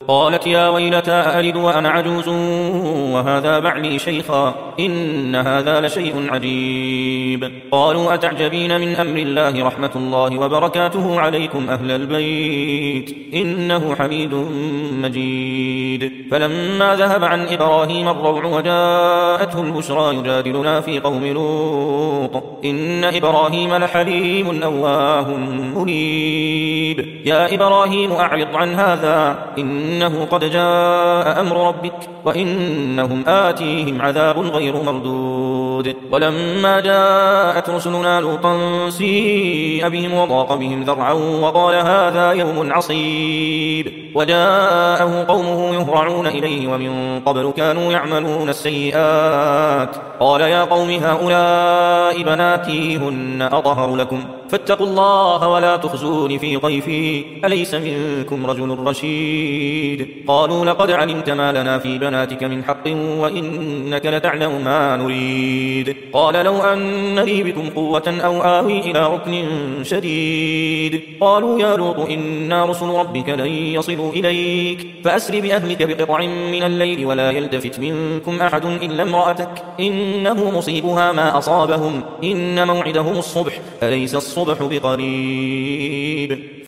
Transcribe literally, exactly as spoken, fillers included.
قالت يا ويلتى أألد وأنا عجوز وهذا بعلي شيخا إن هذا لشيء عجيب. قالوا أتعجبين من أمر الله رحمة الله وبركاته عليكم أهل البيت إنه حميد مجيد. فلما ذهب عن إبراهيم الروع وجاءته البشرى يجادلنا في قوم لوط إن إبراهيم لحليم أواه منيب. يا إبراهيم أعرض عن هذا إنه قد جاء أمر ربك وإنهم آتيهم عذاب غير مردود. ولما جاءت رسلنا لوطا سيء بهم وضاق بهم ذرعا وقال هذا يوم عصيب. وجاءه قومه يهرعون إليه ومن قبل كانوا يعملون السيئات. قال يا قوم هؤلاء بناتي هن أطهر لكم فاتقوا الله ولا تخزون في ضيفي أليس منكم رجل رشيد. قالوا لقد علمت ما لنا في بناتك من حق وإنك لتعلم ما نريد. قال لو أن لي بكم قوة أو آوي إلى ركن شديد. قالوا يا لوط إنا رسل ربك لن يصلوا إليك فأسر بأهلك بقطع من الليل ولا يلتفت منكم أحد إلا امرأتك إنه مصيبها ما أصابهم إن موعدهم الصبح أليس الصبح بقريب.